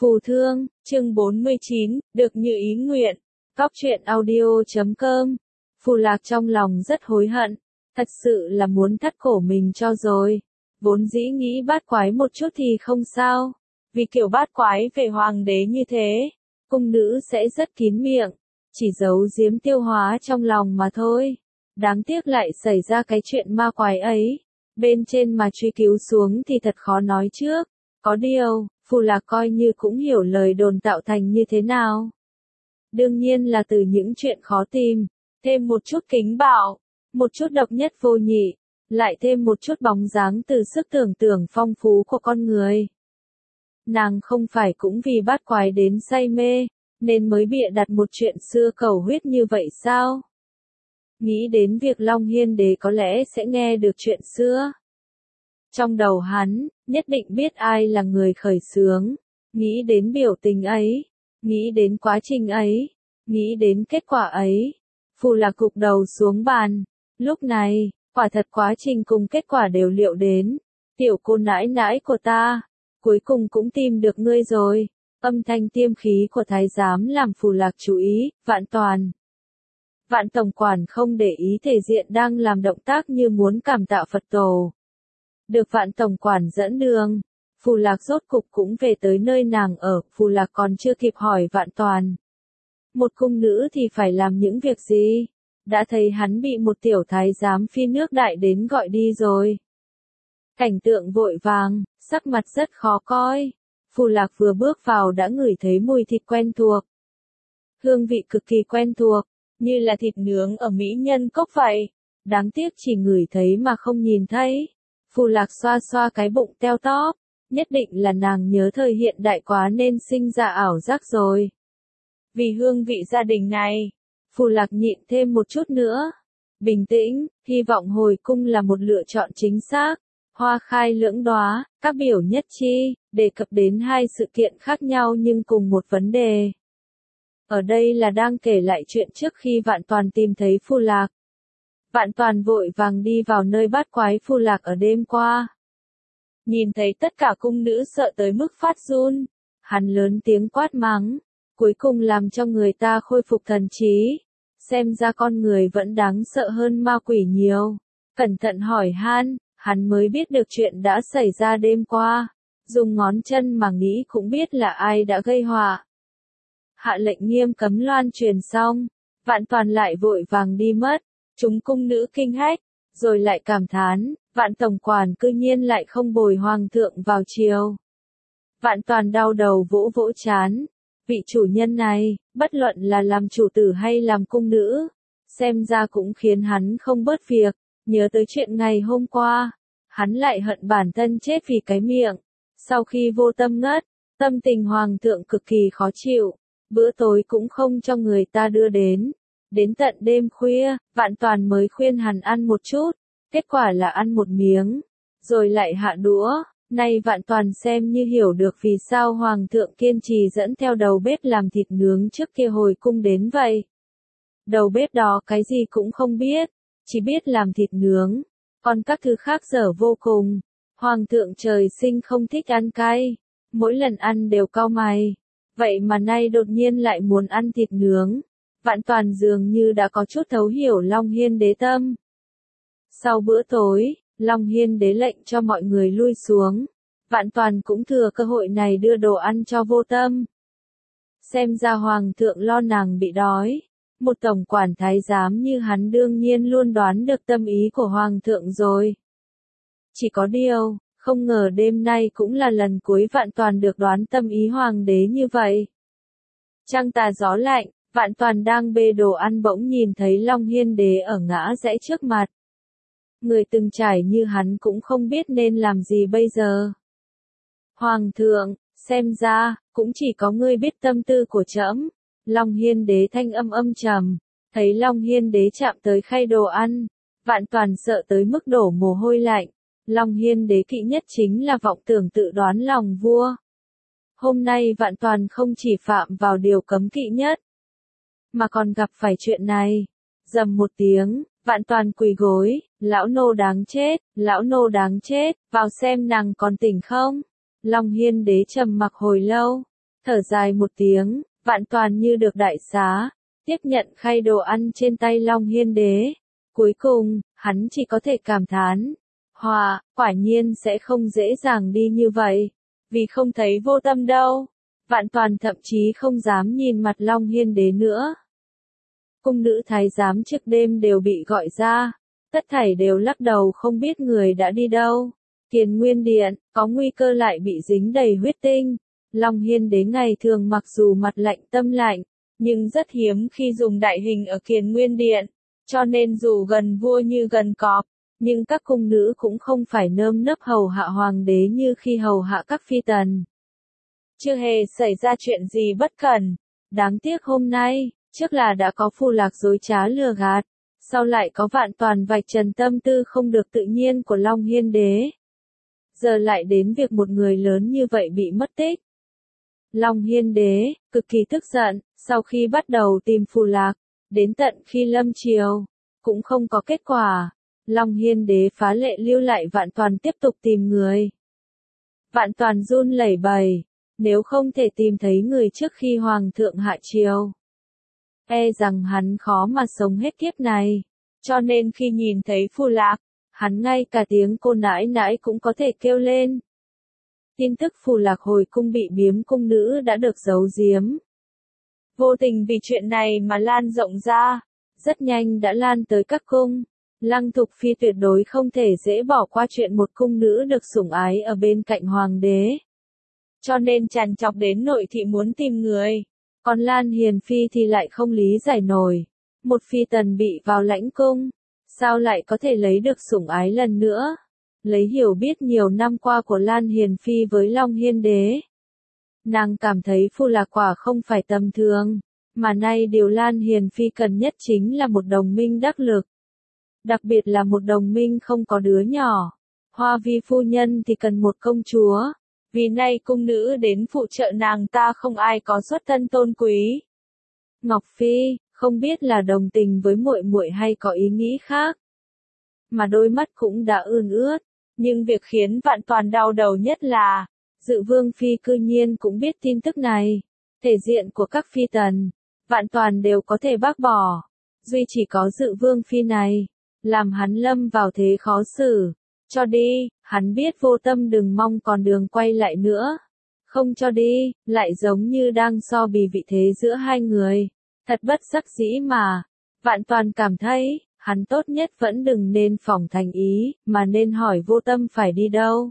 Phù Thương, chương 49, được như ý nguyện. Cóc truyện audio.com. Phù Lạc trong lòng rất hối hận, thật sự là muốn thắt cổ mình cho rồi. Vốn dĩ nghĩ bát quái một chút thì không sao, vì kiểu bát quái về hoàng đế như thế, cung nữ sẽ rất kín miệng, chỉ giấu giếm tiêu hóa trong lòng mà thôi. Đáng tiếc lại xảy ra cái chuyện ma quái ấy, bên trên mà truy cứu xuống thì thật khó nói trước. Có điều, Phù Lạc coi như cũng hiểu lời đồn tạo thành như thế nào. Đương nhiên là từ những chuyện khó tìm, thêm một chút kính bạo, một chút độc nhất vô nhị, lại thêm một chút bóng dáng từ sức tưởng tượng phong phú của con người. Nàng không phải cũng vì bát quái đến say mê, nên mới bịa đặt một chuyện xưa cầu huyết như vậy sao? Nghĩ đến việc Long Hiên Đế có lẽ sẽ nghe được chuyện xưa. Trong đầu hắn, nhất định biết ai là người khởi xướng, nghĩ đến biểu tình ấy, nghĩ đến quá trình ấy, nghĩ đến kết quả ấy. Phù Lạc gục đầu xuống bàn, lúc này, quả thật quá trình cùng kết quả đều liệu đến. Tiểu cô nãi nãi của ta, cuối cùng cũng tìm được ngươi rồi. Âm thanh tiêm khí của thái giám làm Phù Lạc chú ý, Vạn Toàn. Vạn tổng quản không để ý thể diện đang làm động tác như muốn cảm tạ Phật tổ. Được Vạn tổng quản dẫn đường, Phù Lạc rốt cục cũng về tới nơi nàng ở. Phù Lạc còn chưa kịp hỏi Vạn Toàn, một cung nữ thì phải làm những việc gì, đã thấy hắn bị một tiểu thái giám phi nước đại đến gọi đi rồi. Cảnh tượng vội vàng, sắc mặt rất khó coi. Phù Lạc vừa bước vào đã ngửi thấy mùi thịt quen thuộc. Hương vị cực kỳ quen thuộc, như là thịt nướng ở Mỹ Nhân Cốc vậy. Đáng tiếc chỉ ngửi thấy mà không nhìn thấy. Phù Lạc xoa xoa cái bụng teo tóp, nhất định là nàng nhớ thời hiện đại quá nên sinh ra ảo giác rồi. Vì hương vị gia đình này, Phù Lạc nhịn thêm một chút nữa. Bình tĩnh, hy vọng hồi cung là một lựa chọn chính xác. Hoa khai lưỡng đóa, các biểu nhất chi, đề cập đến hai sự kiện khác nhau nhưng cùng một vấn đề. Ở đây là đang kể lại chuyện trước khi Vạn Toàn tìm thấy Phù Lạc. Vạn Toàn vội vàng đi vào nơi bát quái Phù Lạc ở đêm qua. Nhìn thấy tất cả cung nữ sợ tới mức phát run, hắn lớn tiếng quát mắng, cuối cùng làm cho người ta khôi phục thần trí. Xem ra con người vẫn đáng sợ hơn ma quỷ nhiều. Cẩn thận hỏi han, hắn mới biết được chuyện đã xảy ra đêm qua. Dùng ngón chân mà nghĩ cũng biết là ai đã gây họa. Hạ lệnh nghiêm cấm loan truyền xong, Vạn Toàn lại vội vàng đi mất. Chúng cung nữ kinh hách, rồi lại cảm thán, Vạn tổng quản cư nhiên lại không bồi hoàng thượng vào chiều. Vạn Toàn đau đầu vỗ vỗ trán, vị chủ nhân này, bất luận là làm chủ tử hay làm cung nữ, xem ra cũng khiến hắn không bớt việc. Nhớ tới chuyện ngày hôm qua, hắn lại hận bản thân chết vì cái miệng. Sau khi vô tâm ngất, tâm tình hoàng thượng cực kỳ khó chịu, bữa tối cũng không cho người ta đưa đến. Đến tận đêm khuya, Vạn Toàn mới khuyên hắn ăn một chút, kết quả là ăn một miếng, rồi lại hạ đũa. Nay Vạn Toàn xem như hiểu được vì sao Hoàng thượng kiên trì dẫn theo đầu bếp làm thịt nướng trước kia hồi cung đến vậy. Đầu bếp đó cái gì cũng không biết, chỉ biết làm thịt nướng, còn các thứ khác dở vô cùng. Hoàng thượng trời sinh không thích ăn cay, mỗi lần ăn đều cau mày, vậy mà nay đột nhiên lại muốn ăn thịt nướng. Vạn Toàn dường như đã có chút thấu hiểu Long Hiên Đế tâm. Sau bữa tối, Long Hiên Đế lệnh cho mọi người lui xuống. Vạn Toàn cũng thừa cơ hội này đưa đồ ăn cho Vô Tâm. Xem ra hoàng thượng lo nàng bị đói. Một tổng quản thái giám như hắn đương nhiên luôn đoán được tâm ý của hoàng thượng rồi. Chỉ có điều, không ngờ đêm nay cũng là lần cuối Vạn Toàn được đoán tâm ý hoàng đế như vậy. Trăng tà gió lạnh, Vạn Toàn đang bê đồ ăn bỗng nhìn thấy Long Hiên Đế ở ngã rẽ trước mặt. Người từng trải như hắn cũng không biết nên làm gì bây giờ. Hoàng thượng, xem ra, cũng chỉ có ngươi biết tâm tư của trẫm. Long Hiên Đế thanh âm trầm, thấy Long Hiên Đế chạm tới khay đồ ăn, Vạn Toàn sợ tới mức đổ mồ hôi lạnh. Long Hiên Đế kỵ nhất chính là vọng tưởng tự đoán lòng vua. Hôm nay Vạn Toàn không chỉ phạm vào điều cấm kỵ nhất, mà còn gặp phải chuyện này. Rầm một tiếng, Vạn Toàn quỳ gối, lão nô đáng chết, lão nô đáng chết, vào xem nàng còn tỉnh không. Long Hiên Đế trầm mặc hồi lâu, Thở dài một tiếng, Vạn Toàn như được đại xá, tiếp nhận khay đồ ăn trên tay Long Hiên Đế. Cuối cùng, hắn chỉ có thể cảm thán. Quả nhiên sẽ không dễ dàng đi như vậy. Vì không thấy Vô Tâm đâu. Vạn Toàn thậm chí không dám nhìn mặt Long Hiên Đế nữa. Cung nữ thái giám trước đêm đều bị gọi ra. Tất thảy đều lắc đầu không biết người đã đi đâu. Kiền Nguyên Điện, có nguy cơ lại bị dính đầy huyết tinh. Long Hiên Đế ngày thường mặc dù mặt lạnh tâm lạnh, nhưng rất hiếm khi dùng đại hình ở Kiền Nguyên Điện, cho nên dù gần vua như gần cọp, nhưng các cung nữ cũng không phải nơm nớp hầu hạ hoàng đế như khi hầu hạ các phi tần. Chưa hề xảy ra chuyện gì bất cẩn, đáng tiếc hôm nay, trước là đã có Phù Lạc dối trá lừa gạt, sau lại có Vạn Toàn vạch trần tâm tư không được tự nhiên của Long Hiên Đế. Giờ lại đến việc một người lớn như vậy bị mất tích. Long Hiên Đế, cực kỳ tức giận, sau khi bắt đầu tìm Phù Lạc, đến tận khi lâm triều, cũng không có kết quả. Long Hiên Đế phá lệ lưu lại Vạn Toàn tiếp tục tìm người. Vạn Toàn run lẩy bẩy, nếu không thể tìm thấy người trước khi Hoàng thượng hạ triều, rằng hắn khó mà sống hết kiếp này, cho nên khi nhìn thấy Phù Lạc, hắn ngay cả tiếng cô nãi nãi cũng có thể kêu lên. Tin tức Phù Lạc hồi cung bị biếm cung nữ đã được giấu giếm. Vô tình vì chuyện này mà lan rộng ra, rất nhanh đã lan tới các cung. Lăng Thục Phi tuyệt đối không thể dễ bỏ qua chuyện một cung nữ được sủng ái ở bên cạnh hoàng đế. Cho nên trằn trọc đến nội thị muốn tìm người. Còn Lan Hiền Phi thì lại không lý giải nổi. Một phi tần bị vào lãnh cung, sao lại có thể lấy được sủng ái lần nữa? Lấy hiểu biết nhiều năm qua của Lan Hiền Phi với Long Hiên Đế, nàng cảm thấy Phù Lạc quả không phải tầm thường, mà nay điều Lan Hiền Phi cần nhất chính là một đồng minh đắc lực. Đặc biệt là một đồng minh không có đứa nhỏ. Hoa Vi phu nhân thì cần một công chúa, vì nay cung nữ đến phụ trợ nàng ta không ai có xuất thân tôn quý. Ngọc Phi, không biết là đồng tình với muội muội hay có ý nghĩ khác, mà đôi mắt cũng đã ươn ướt. Nhưng việc khiến Vạn Toàn đau đầu nhất là, Dự Vương Phi cư nhiên cũng biết tin tức này. Thể diện của các phi tần, Vạn Toàn đều có thể bác bỏ. Duy chỉ có Dự Vương Phi này, làm hắn lâm vào thế khó xử. Cho đi, hắn biết Vô Tâm đừng mong còn đường quay lại nữa. Không cho đi, lại giống như đang so bì vị thế giữa hai người. Thật bất đắc dĩ mà. Vạn Toàn cảm thấy, hắn tốt nhất vẫn đừng nên phỏng thành ý, mà nên hỏi Vô Tâm phải đi đâu.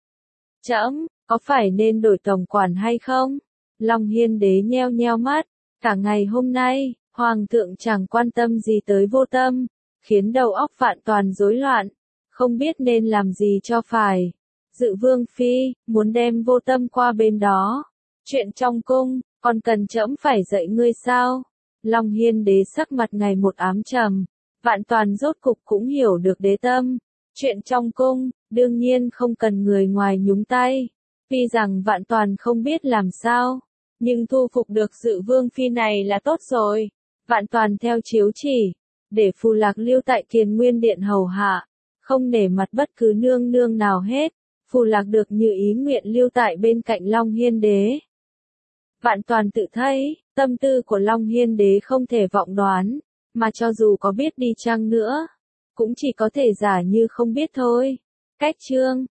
Trẫm, có phải nên đổi tổng quản hay không? Long Hiên Đế nheo nheo mắt, cả ngày hôm nay, Hoàng thượng chẳng quan tâm gì tới Vô Tâm, khiến đầu óc Vạn Toàn rối loạn, không biết nên làm gì cho phải. Dự Vương Phi, muốn đem Vô Tâm qua bên đó. Chuyện trong cung, còn cần trẫm phải dạy ngươi sao? Long Hiên Đế sắc mặt ngày một ám trầm. Vạn Toàn rốt cục cũng hiểu được đế tâm. Chuyện trong cung, đương nhiên không cần người ngoài nhúng tay. Tuy rằng Vạn Toàn không biết làm sao, nhưng thu phục được Dự Vương Phi này là tốt rồi. Vạn Toàn theo chiếu chỉ, để Phù Lạc lưu tại Kiền Nguyên Điện hầu hạ, không nể mặt bất cứ nương nương nào hết. Phù Lạc được như ý nguyện lưu tại bên cạnh Long Hiên Đế. Vạn Toàn tự thấy, tâm tư của Long Hiên Đế không thể vọng đoán, mà cho dù có biết đi chăng nữa, cũng chỉ có thể giả như không biết thôi. Cách chương